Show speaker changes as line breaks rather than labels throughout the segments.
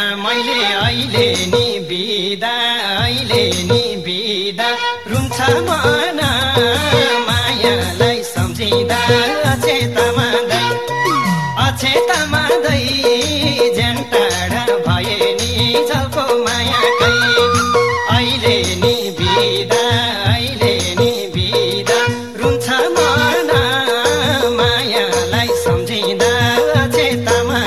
मैले अहिले नि बिदा रुन्छ मन मायालाई सम्झिँदा अछेतामा दै ज्यान टाढा भए नि झल्को मायाकै अहिले नि बिदा रुन्छ मन मायालाई सम्झिँदा अछेतामा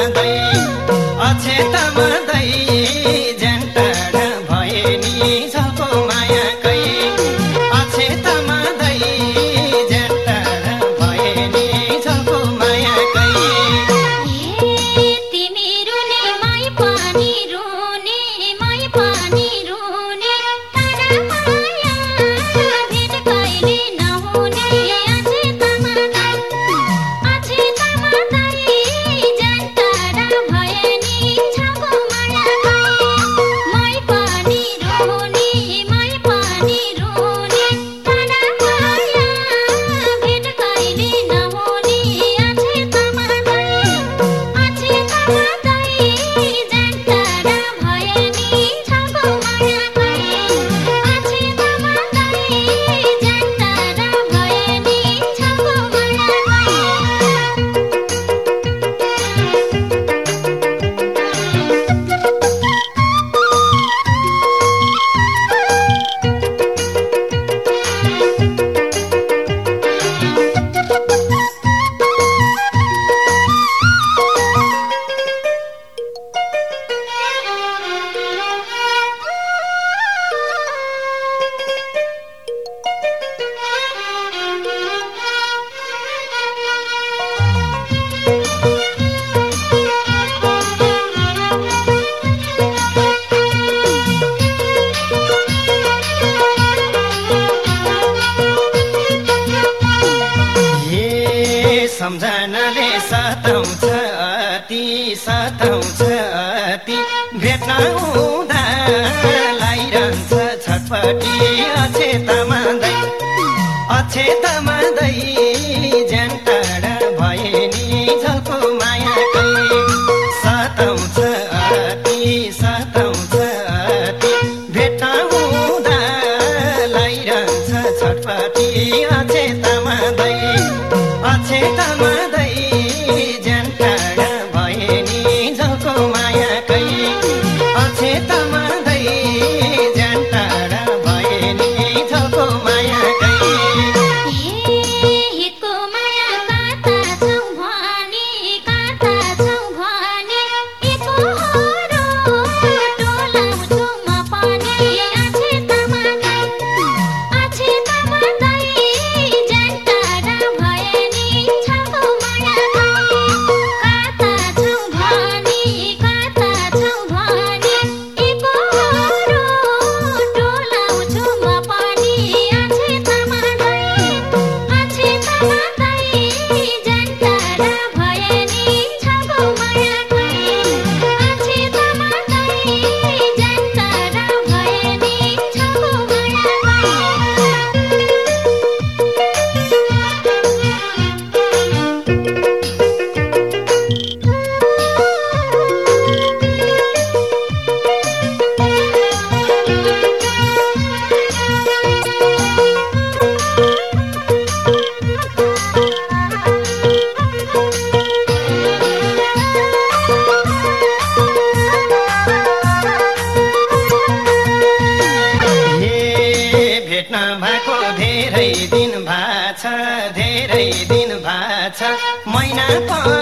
दै ज्यान टाढा भए नि झल्को मायाकै अछेतामा दै ज्यान टाढा भए नि झल्को मायाकै सम्झनाले सताउँछ अति भेट्न हुँदा लागिरहन्छ छटपटी अछेतामा दै ज्यान टाढा भए नि झल्को मायाकै सताउँछ अति भेट्न हुँदा लागिरहन्छ छटपटी अछेतामा दै ज्यान टाढा भए नि झल्को मायाकै अछेतामा दै ज्यान टाढा भए नि झल्को मायाकै धेरै दिन भाछ महिना